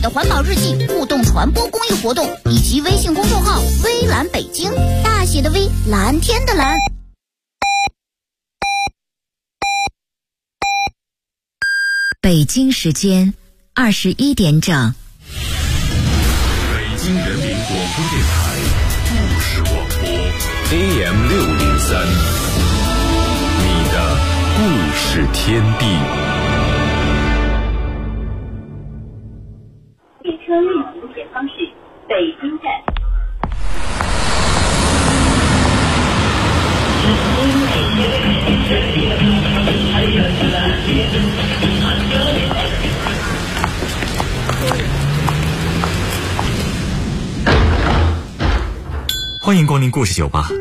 的环保日记、互动传播公益活动，以及微信公众号“微蓝北京”，大写的 V， 蓝天的蓝。 北京时间21点整。 北京人民广播电台故事广播 AM603，你的故事天地。 列车运行前方是北京站。 欢迎光临故事酒吧。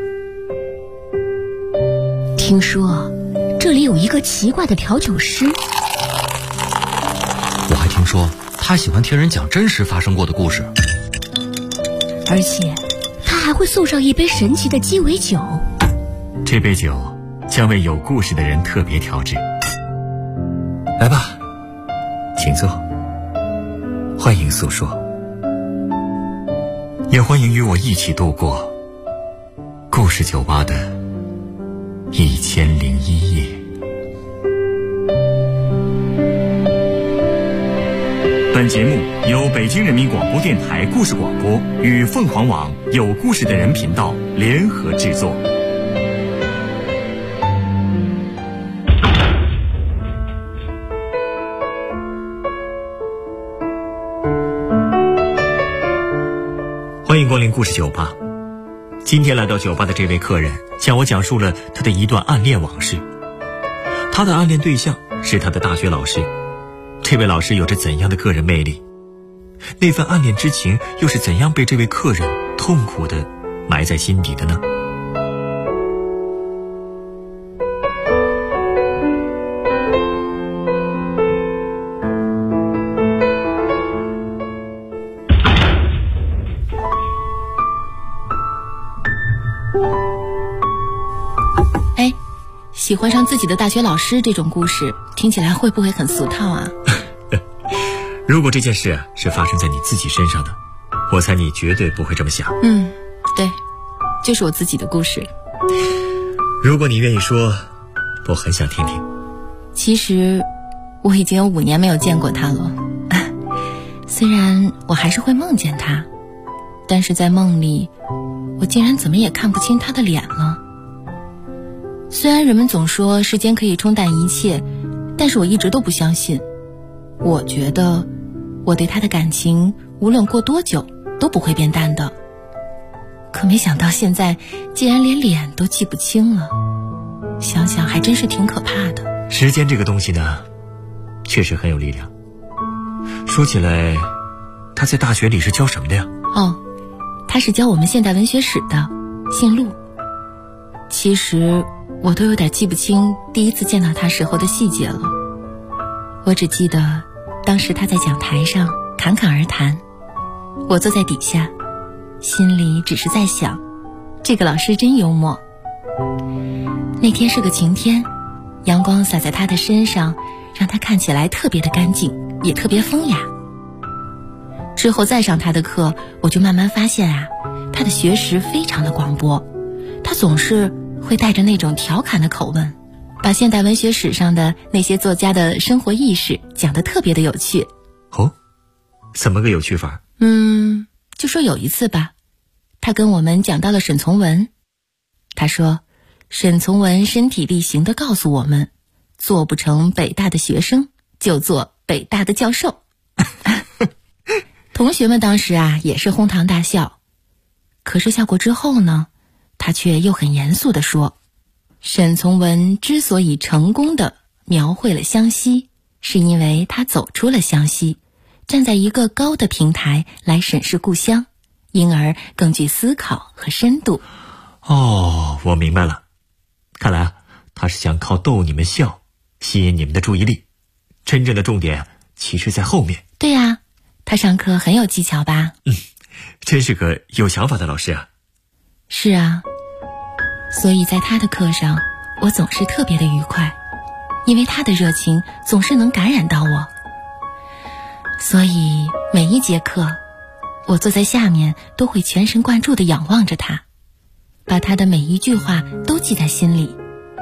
听说这里有一个奇怪的调酒师， 我还听说他喜欢听人讲真实发生过的故事， 而且他还会送上一杯神奇的鸡尾酒。 这杯酒将为有故事的人特别调制。来吧，请坐，欢迎诉说，也欢迎与我一起度过故事酒吧的1001夜。本节目由北京人民广播电台故事广播与凤凰网有故事的人频道联合制作。欢迎光临故事酒吧。今天来到酒吧的这位客人向我讲述了他的一段暗恋往事。他的暗恋对象是他的大学老师，这位老师有着怎样的个人魅力？那份暗恋之情又是怎样被这位客人痛苦地埋在心底的呢？ 喜欢上自己的大学老师这种故事听起来会不会很俗套啊？ 如果这件事是发生在你自己身上的，我猜你绝对不会这么想。 对，就是我自己的故事。 如果你愿意说，我很想听听。 其实我已经有5年没有见过他了，虽然我还是会梦见他，但是在梦里我竟然怎么也看不清他的脸了。虽然人们总说时间可以冲淡一切，但是我一直都不相信。我觉得我对他的感情无论过多久都不会变淡的，可没想到现在竟然连脸都记不清了，想想还真是挺可怕的。 时间这个东西呢，确实很有力量。说起来，他在大学里是教什么的呀？ 他是教我们现代文学史的，姓陆。其实我都有点记不清第一次见到他时候的细节了，我只记得当时他在讲台上侃侃而谈，我坐在底下，心里只是在想，这个老师真幽默。那天是个晴天，阳光洒在他的身上，让他看起来特别的干净，也特别风雅。之后再上他的课，我就慢慢发现他的学识非常的广博，他总是会带着那种调侃的口吻，把现代文学史上的那些作家的生活轶事讲得特别的有趣。 怎么个有趣法？ 就说有一次吧，他跟我们讲到了沈从文。他说沈从文身体力行地告诉我们，做不成北大的学生就做北大的教授。同学们当时也是哄堂大笑，可是笑过之后呢，他却又很严肃地说，沈从文之所以成功地描绘了湘西，是因为他走出了湘西，站在一个高的平台来审视故乡，因而更具思考和深度。 我明白了，看来他是想靠逗你们笑吸引你们的注意力，真正的重点其实在后面。 对啊，他上课很有技巧吧？ 真是个有想法的老师啊。 是啊，所以在他的课上我总是特别的愉快，因为他的热情总是能感染到我。 所以每一节课，我坐在下面都会全神贯注地仰望着他，把他的每一句话都记在心里。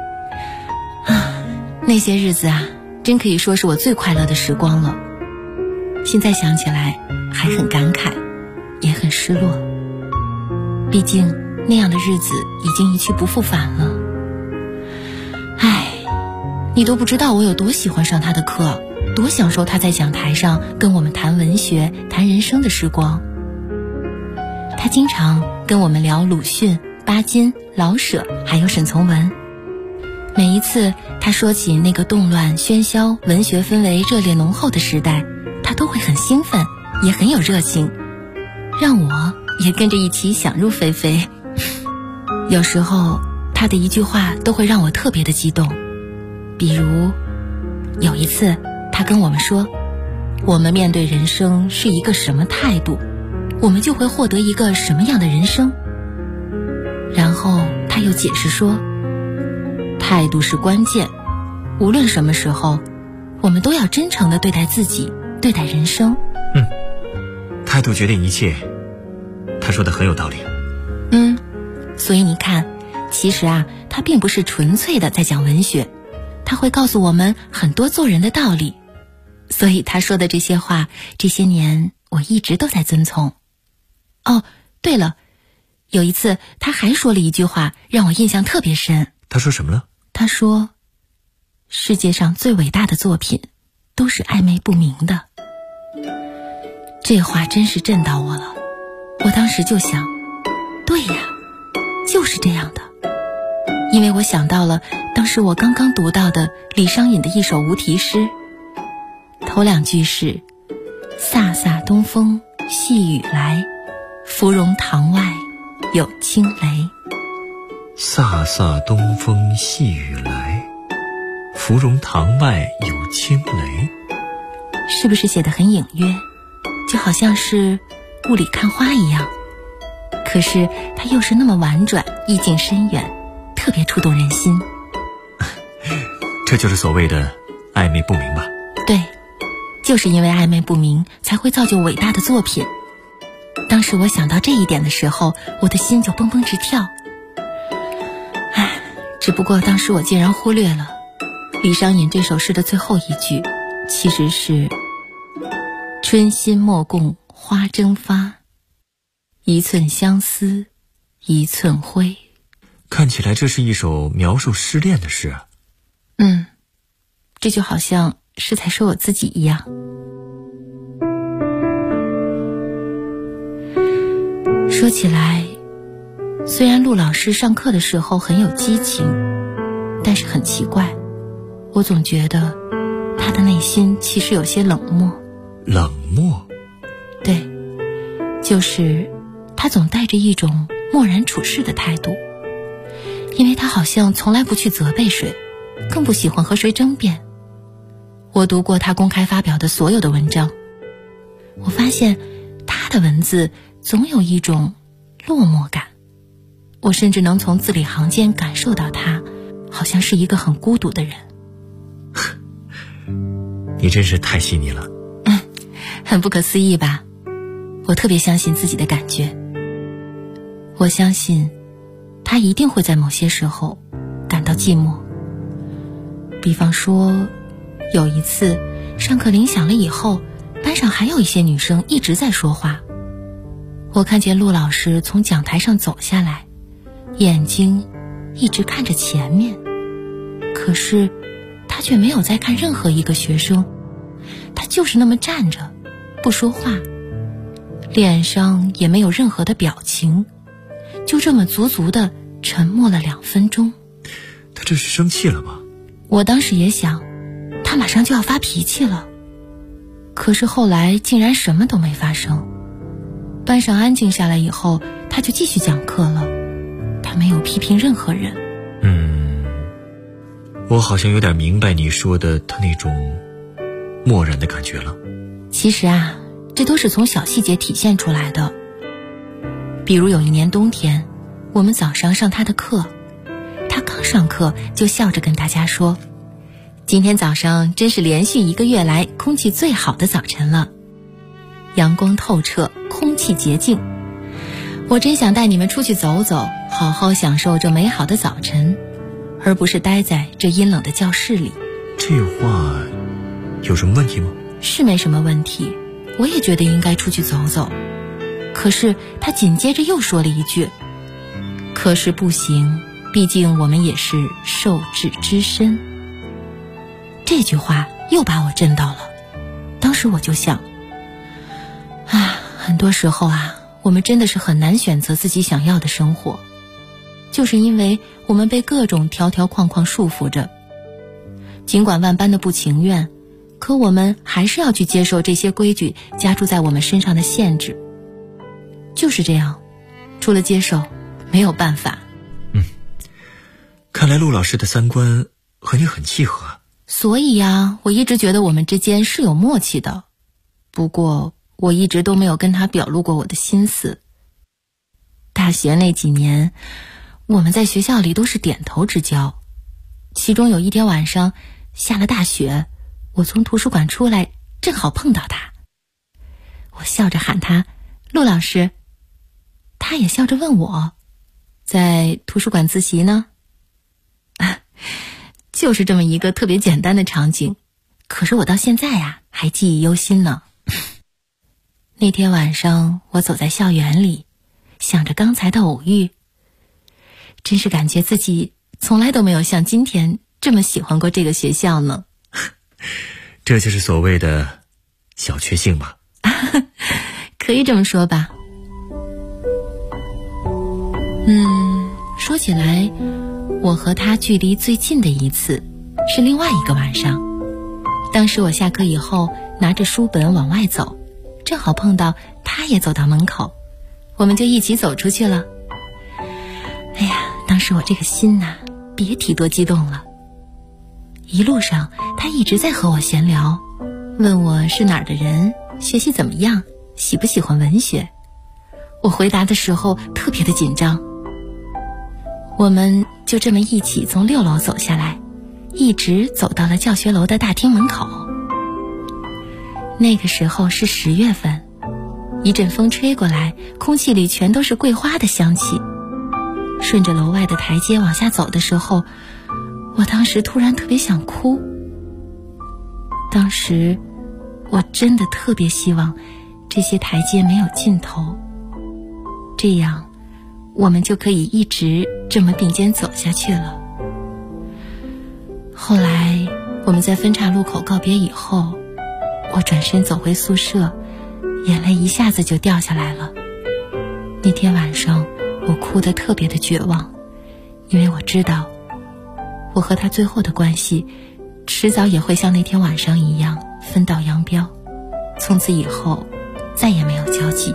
那些日子啊，真可以说是我最快乐的时光了。现在想起来还很感慨，也很失落。毕竟那样的日子已经一去不复返了。你都不知道我有多喜欢上他的课，多享受他在讲台上跟我们谈文学、谈人生的时光。他经常跟我们聊鲁迅、巴金、老舍还有沈从文。每一次他说起那个动乱喧嚣、文学氛围热烈浓厚的时代，他都会很兴奋，也很有热情，让我也跟着一起想入非非。有时候他的一句话都会让我特别的激动。比如有一次他跟我们说，我们面对人生是一个什么态度，我们就会获得一个什么样的人生。然后他又解释说，态度是关键，无论什么时候我们都要真诚地对待自己，对待人生。 态度决定一切，他说的很有道理。 所以你看，其实啊，他并不是纯粹的在讲文学，他会告诉我们很多做人的道理。所以他说的这些话，这些年我一直都在遵从。哦，对了，有一次他还说了一句话让我印象特别深。 他说什么了？ 他说，世界上最伟大的作品都是暧昧不明的。这话真是震到我了。我当时就想，对呀，就是这样的。因为我想到了当时我刚刚读到的李商隐的一首无题诗，头两句是飒飒东风细雨来，芙蓉塘外有轻雷。 飒飒东风细雨来，芙蓉塘外有轻雷。 是不是写得很隐约，就好像是雾里看花一样？可是它又是那么婉转，意境深远，特别触动人心。 这就是所谓的暧昧不明吧？ 对，就是因为暧昧不明，才会造就伟大的作品。当时我想到这一点的时候，我的心就蹦蹦直跳。只不过当时我竟然忽略了李商隐这首诗的最后一句，其实是春心莫共花争发，一寸相思一寸灰。 看起来这是一首描述失恋的诗啊。 这就好像是在说我自己一样。说起来，虽然陆老师上课的时候很有激情，但是很奇怪，我总觉得他的内心其实有些冷漠。 冷漠？ 对，就是他总带着一种漠然处事的态度，因为他好像从来不去责备谁，更不喜欢和谁争辩。我读过他公开发表的所有的文章，我发现他的文字总有一种落寞感，我甚至能从字里行间感受到他好像是一个很孤独的人。 你真是太细腻了。 很不可思议吧？我特别相信自己的感觉，我相信他一定会在某些时候感到寂寞。比方说有一次上课铃响了以后，班上还有一些女生一直在说话，我看见陆老师从讲台上走下来，眼睛一直看着前面，可是他却没有在看任何一个学生，他就是那么站着不说话，脸上也没有任何的表情，就这么足足的沉默了2分钟。 他这是生气了吗？ 我当时也想，他马上就要发脾气了，可是后来竟然什么都没发生。班上安静下来以后，他就继续讲课了，他没有批评任何人。 我好像有点明白你说的他那种漠然的感觉了。 其实啊，这都是从小细节体现出来的。比如有一年冬天，我们早上上他的课，他刚上课就笑着跟大家说，今天早上真是连续1个月来空气最好的早晨了， 阳光透彻，空气洁净。我真想带你们出去走走，好好享受这美好的早晨，而不是待在这阴冷的教室里。 这话有什么问题吗？ 是没什么问题，我也觉得应该出去走走。可是他紧接着又说了一句，可是不行，毕竟我们也是受制之身。这句话又把我震到了。当时我就想，很多时候我们真的是很难选择自己想要的生活，就是因为我们被各种条条框框束缚着。尽管万般的不情愿，可我们还是要去接受这些规矩加诸在我们身上的限制。就是这样，除了接受，没有办法。 看来陆老师的三观和你很契合。 所以我一直觉得我们之间是有默契的。不过我一直都没有跟他表露过我的心思。大学那几年，我们在学校里都是点头之交。其中有一天晚上下了大雪，我从图书馆出来，正好碰到他。我笑着喊他，陆老师。他也笑着问我，在图书馆自习呢？就是这么一个特别简单的场景，可是我到现在还记忆犹新呢。那天晚上我走在校园里，想着刚才的偶遇，真是感觉自己从来都没有像今天这么喜欢过这个学校呢。 这就是所谓的小确幸吧。 可以这么说吧。说起来，我和他距离最近的一次是另外一个晚上。当时我下课以后拿着书本往外走，正好碰到他也走到门口，我们就一起走出去了。当时我这个心别提多激动了。一路上他一直在和我闲聊，问我是哪儿的人，学习怎么样，喜不喜欢文学。我回答的时候特别的紧张。我们就这么一起从6楼走下来，一直走到了教学楼的大厅门口。那个时候是10月份，一阵风吹过来，空气里全都是桂花的香气。顺着楼外的台阶往下走的时候，我当时突然特别想哭。当时我真的特别希望这些台阶没有尽头，这样我们就可以一直这么并肩走下去了。后来我们在分岔路口告别以后，我转身走回宿舍，眼泪一下子就掉下来了。那天晚上我哭得特别的绝望，因为我知道我和他最后的关系迟早也会像那天晚上一样分道扬镳，从此以后再也没有交集。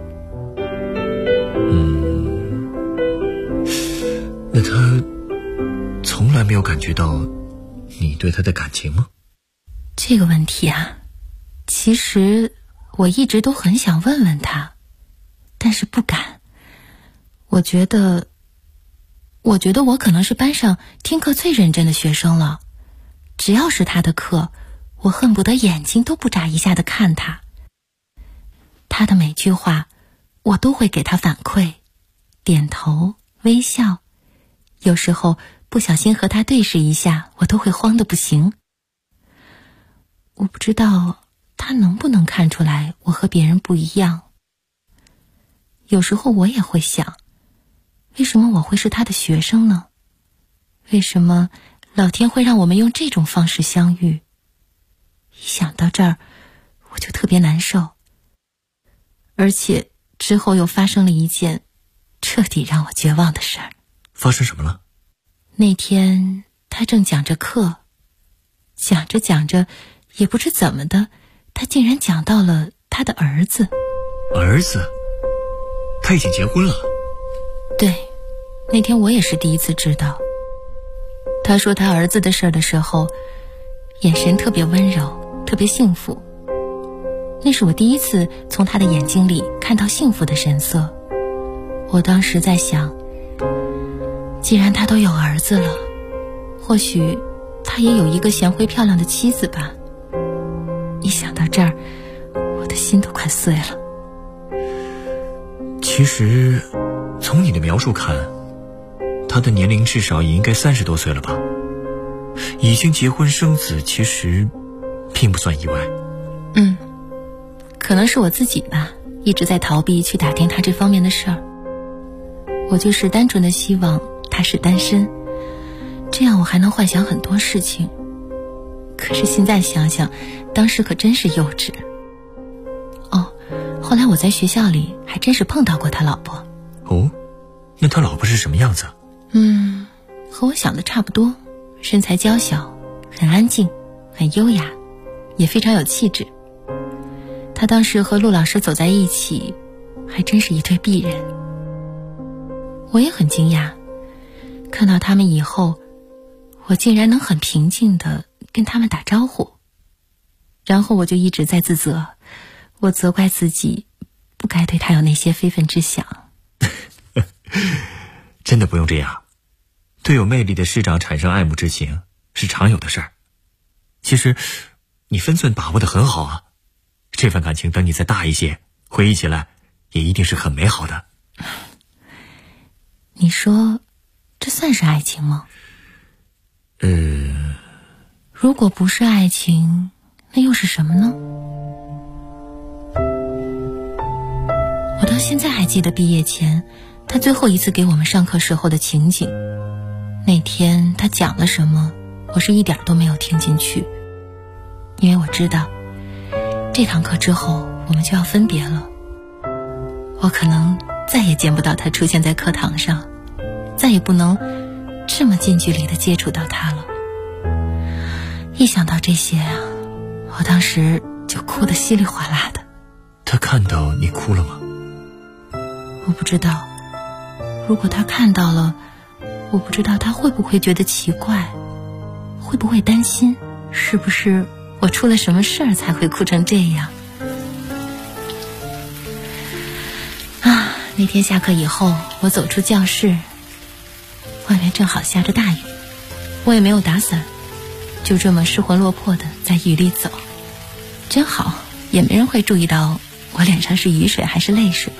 那他从来没有感觉到你对他的感情吗？ 这个问题其实我一直都很想问问他，但是不敢。我觉得我可能是班上听课最认真的学生了，只要是他的课，我恨不得眼睛都不眨一下的看他。他的每句话我都会给他反馈，点头微笑，有时候不小心和他对视一下，我都会慌得不行。我不知道他能不能看出来我和别人不一样。有时候我也会想，为什么我会是他的学生呢？为什么老天会让我们用这种方式相遇？一想到这儿，我就特别难受。而且之后又发生了一件彻底让我绝望的事儿。 发生什么了？ 那天他正讲着课，讲着讲着，也不知怎么的，他竟然讲到了他的儿子。 儿子？他已经结婚了？ 对，那天我也是第一次知道。他说他儿子的事儿的时候，眼神特别温柔，特别幸福。那是我第一次从他的眼睛里看到幸福的神色。我当时在想，既然他都有儿子了，或许他也有一个贤惠漂亮的妻子吧。一想到这儿，我的的心都快碎了。 其实从你的描述看，他的年龄至少也应该30多岁了吧，已经结婚生子，其实并不算意外。 可能是我自己吧，一直在逃避去打听他这方面的事儿。我就是单纯的希望他是单身，这样我还能幻想很多事情。可是现在想想，当时可真是幼稚。后来我在学校里还真是碰到过他老婆。 哦，那他老婆是什么样子？ 和我想的差不多，身材娇小，很安静，很优雅，也非常有气质。他当时和陆老师走在一起，还真是一对璧人。我也很惊讶，看到他们以后，我竟然能很平静地跟他们打招呼。然后我就一直在自责，我责怪自己不该对他有那些非分之想。 真的不用这样，对有魅力的师长产生爱慕之情是常有的事儿。其实你分寸把握得很好啊，这份感情等你再大一些，回忆起来也一定是很美好的。 你说这算是爱情吗？如果不是爱情，那又是什么呢？我到现在还记得毕业前他最后一次给我们上课时候的情景。那天他讲了什么，我是一点都没有听进去，因为我知道这堂课之后我们就要分别了。我可能再也见不到他出现在课堂上，再也不能这么近距离地接触到他了。一想到这些啊，我当时就哭得稀里哗啦的。 他看到你哭了吗？ 我不知道，如果他看到了，我不知道他会不会觉得奇怪，会不会担心是不是我出了什么事儿才会哭成这样。那天下课以后，我走出教室，外面正好下着大雨，我也没有打伞，就这么失魂落魄的在雨里走。真好，也没人会注意到我脸上是雨水还是泪水。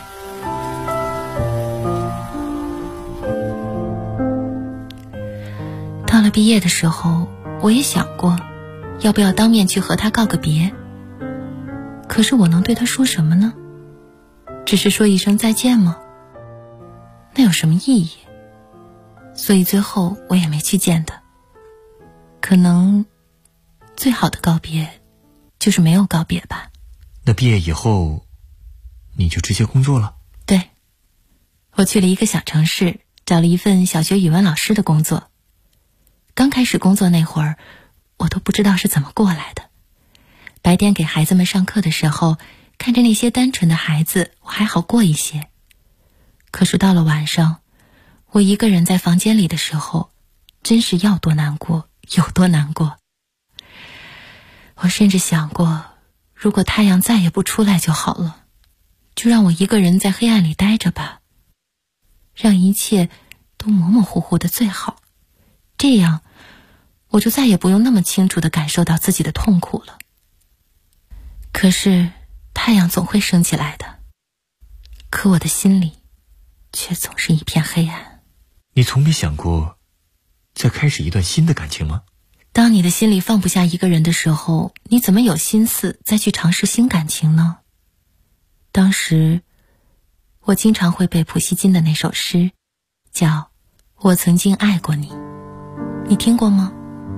到了毕业的时候，我也想过要不要当面去和他告个别，可是我能对他说什么呢？只是说一声再见吗？那有什么意义？所以最后我也没去见他。可能最好的告别就是没有告别吧。 那毕业以后你就直接工作了？ 对，我去了一个小城市，找了一份小学语文老师的工作。刚开始工作那会儿，我都不知道是怎么过来的。白天给孩子们上课的时候，看着那些单纯的孩子，我还好过一些。可是到了晚上，我一个人在房间里的时候，真是要多难过有多难过。我甚至想过，如果太阳再也不出来就好了，就让我一个人在黑暗里待着吧，让一切都模模糊糊的最好，这样我就再也不用那么清楚地感受到自己的痛苦了。可是太阳总会升起来的，可我的心里却总是一片黑暗。 你从没想过再开始一段新的感情吗？ 当你的心里放不下一个人的时候，你怎么有心思再去尝试新感情呢？当时我经常会背普希金的那首诗，叫《我曾经爱过你》，你听过吗？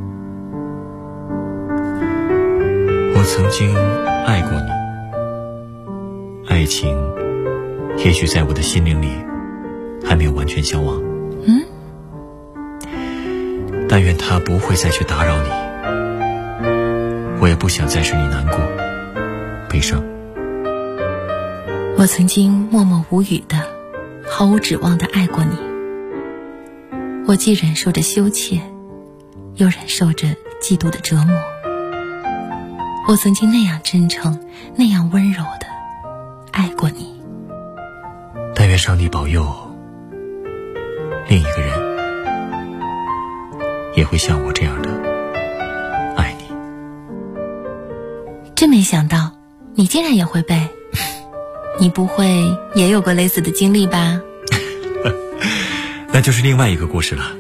我曾经爱过你，爱情也许在我的心灵里还没有完全消亡。但愿他不会再去打扰你，我也不想再使你难过悲伤。 我曾经默默无语的毫无指望的爱过你，我既忍受着羞怯，又忍受着嫉妒的折磨。我曾经那样真诚，那样温柔的爱过你。 但愿上帝保佑另一个人也会像我这样的爱你。 真没想到， 你竟然也会背？你不会也有过类似的经历吧？ 那就是另外一个故事了。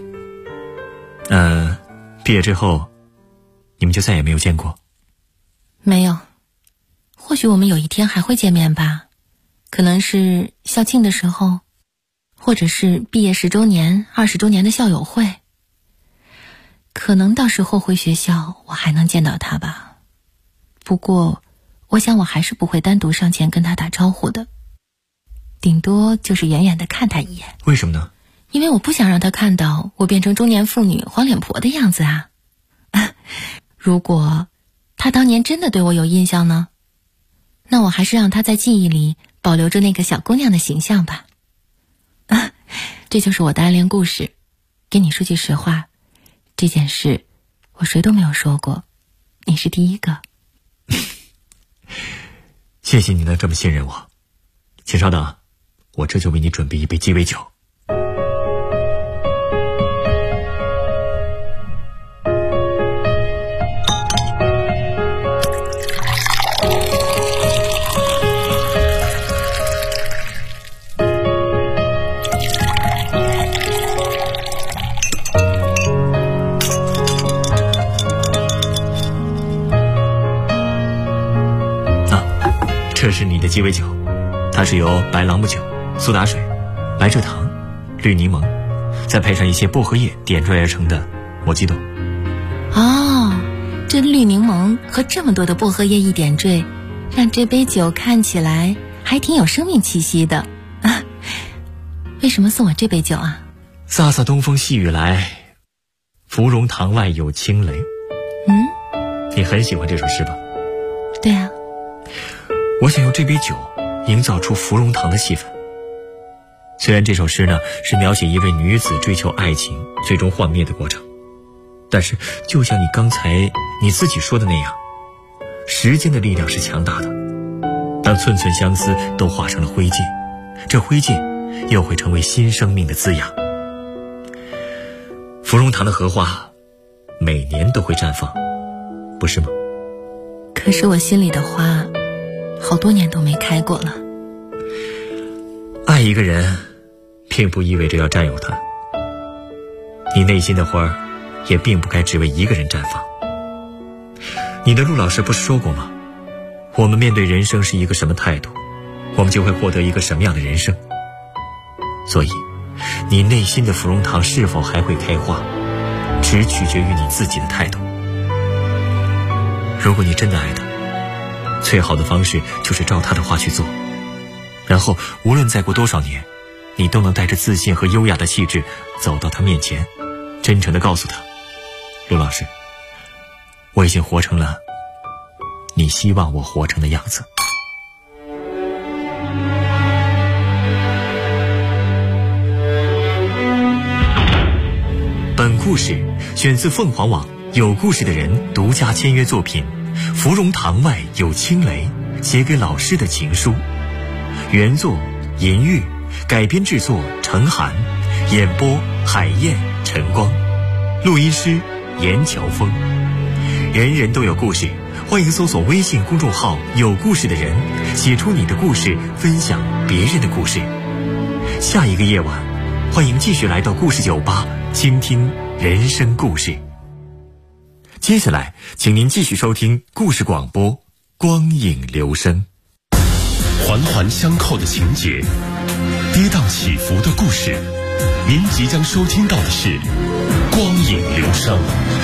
毕业之后，你们就再也没有见过？ 没有。或许我们有一天还会见面吧，可能是校庆的时候，或者是毕业10周年、20周年的校友会。可能到时候回学校我还能见到他吧。不过我想我还是不会单独上前跟他打招呼的，顶多就是远远地看他一眼。 为什么呢？ 因为我不想让他看到我变成中年妇女黄脸婆的样子啊。如果他当年真的对我有印象呢，那我还是让他在记忆里保留着那个小姑娘的形象吧。这就是我的暗恋故事。跟你说句实话，这件事我谁都没有说过，你是第一个。 谢谢你能这么信任我。请稍等，我这就为你准备一杯鸡尾酒。这是你的鸡尾酒，它是由白朗姆酒、苏打水、白蔗糖、绿柠檬，再配上一些薄荷叶点缀而成的摩吉多。 哦，这绿柠檬和这么多的薄荷叶一点缀，让这杯酒看起来还挺有生命气息的。为什么送我这杯酒啊？ 飒飒东风细雨来，芙蓉塘外有轻雷。你很喜欢这首诗吧？ 对啊。 我想用这杯酒营造出芙蓉塘的气氛。虽然这首诗呢是描写一位女子追求爱情最终幻灭的过程，但是就像你刚才你自己说的那样，时间的力量是强大的。当寸寸相思都化成了灰烬，这灰烬又会成为新生命的滋养。芙蓉塘的荷花每年都会绽放，不是吗？ 可是我心里的花好多年都没开过了。 爱一个人并不意味着要占有他，你内心的花也并不该只为一个人绽放。你的陆老师不是说过吗？我们面对人生是一个什么态度，我们就会获得一个什么样的人生。所以你内心的芙蓉塘是否还会开花，只取决于你自己的态度。如果你真的爱他，最好的方式就是照他的话去做，然后无论再过多少年，你都能带着自信和优雅的气质走到他面前，真诚地告诉他，陆老师，我已经活成了你希望我活成的样子。本故事选自凤凰网有故事的人独家签约作品《芙蓉塘外有轻雷》，写给老师的情书。原作银玉，改编制作程涵，演播海燕、晨光，录音师严乔峰。人人都有故事，欢迎搜索微信公众号有故事的人，写出你的故事，分享别人的故事。下一个夜晚，欢迎继续来到故事酒吧，倾听人生故事。接下来请您继续收听故事广播光影留声。 环环相扣的情节，跌宕起伏的故事，您即将收听到的是光影留声。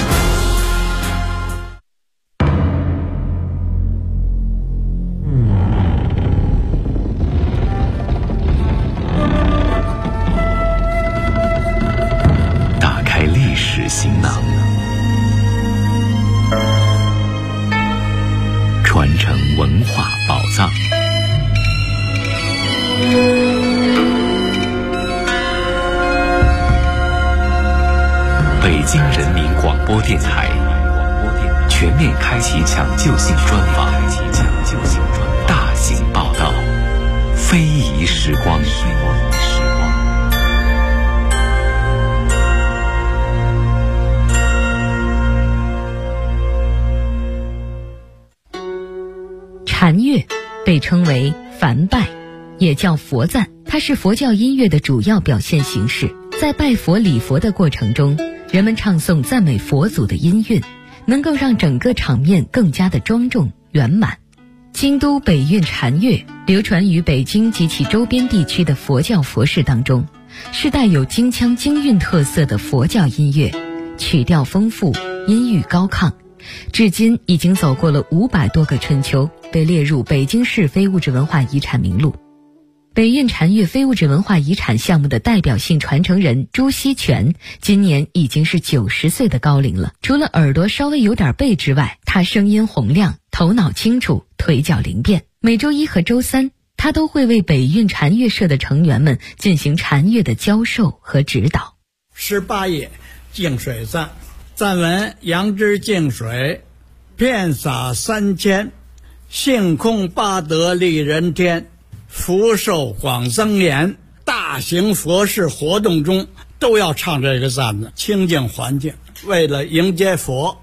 打开历史行囊，传承文化宝藏。北京人民广播电台全面开启抢救性专访，大型报道，非遗时光。 禅乐被称为梵拜，也叫佛赞，它是佛教音乐的主要表现形式。在拜佛礼佛的过程中，人们唱诵赞美佛祖的音韵，能够让整个场面更加的庄重圆满。京都北韵禅乐流传于北京及其周边地区的佛教佛事当中，是带有京腔京韵特色的佛教音乐，曲调丰富，音域高亢，至今已经走过了500多个春秋，被列入北京市非物质文化遗产名录。北韵禅乐非物质文化遗产项目的代表性传承人朱锡全今年已经是90岁的高龄了。除了耳朵稍微有点背之外，他声音洪亮，头脑清楚，腿脚灵便。每周1和周3，他都会为北韵禅乐社的成员们进行禅乐的教授和指导。 18页净水赞，赞文：杨枝净水，遍洒3000，性空八德利人天，福寿广增延。大型佛事活动中都要唱这个赞的，清净环境，为了迎接佛。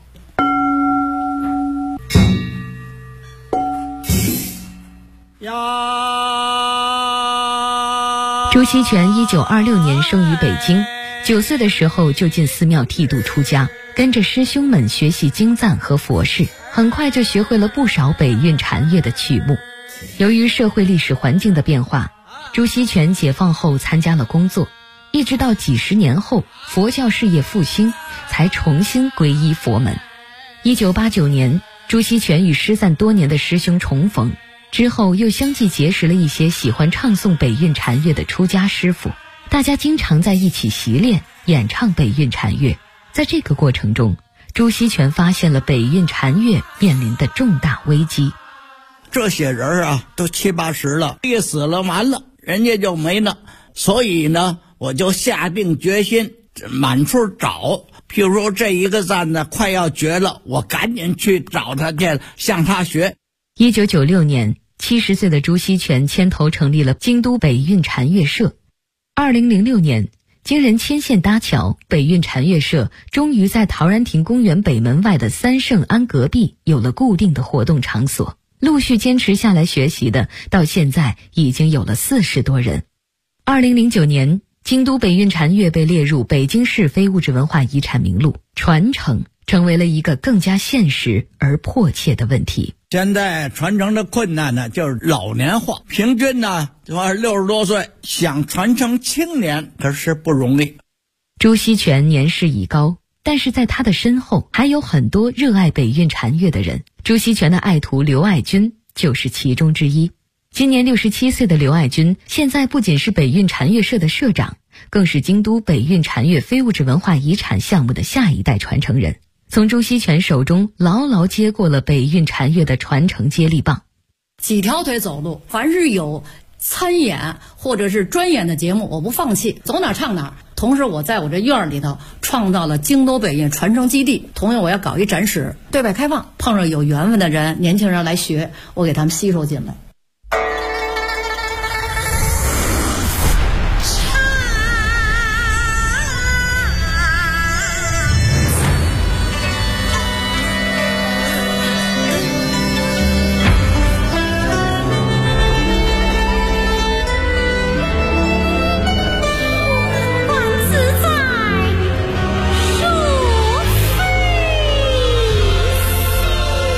朱锡全1926年生于北京，9岁的时候就进寺庙剃度出家，跟着师兄们学习经赞和佛事，很快就学会了不少北韵禅乐的曲目。由于社会历史环境的变化，朱锡全解放后参加了工作，一直到几十年后佛教事业复兴，才重新皈依佛门。1989年，朱锡全与失散多年的师兄重逢，之后又相继结识了一些喜欢唱诵北韵禅乐的出家师傅，大家经常在一起习练演唱北韵禅乐。在这个过程中，朱锡全发现了北韵禅乐面临的重大危机。 这些人啊，都70、80了，一死了完了，人家就没了。所以呢，我就下定决心满处找。譬如说这一个赞呢快要绝了，我赶紧去找他去，向他学。 1996年，70岁的朱锡全牵头成立了京都北韵禅乐社。2006年，经人牵线搭桥，北韵禅乐社终于在陶然亭公园北门外的三圣庵隔壁有了固定的活动场所。陆续坚持下来学习的，到现在已经有了40多人。2009年，京都北韵禅乐被列入北京市非物质文化遗产名录，传承成为了一个更加现实而迫切的问题。 现在传承的困难呢，就是老年化，平均呢60多岁，想传承青年可是不容易。 朱锡全年事已高，但是在他的身后还有很多热爱北韵禅乐的人。朱锡全的爱徒刘爱军就是其中之一。今年67岁的刘爱军，现在不仅是北韵禅乐社的社长，更是京都北韵禅乐非物质文化遗产项目的下一代传承人，从朱锡全手中牢牢接过了北韵禅乐的传承接力棒。 几条腿走路，凡是有参演或者是专演的节目，我不放弃，走哪唱哪。同时我在我这院里头创造了京都北韵传承基地，同样我要搞一展示，对外开放，碰上有缘分的人，年轻人来学，我给他们吸收进来。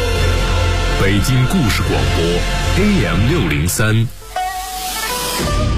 北京故事广播 AM603。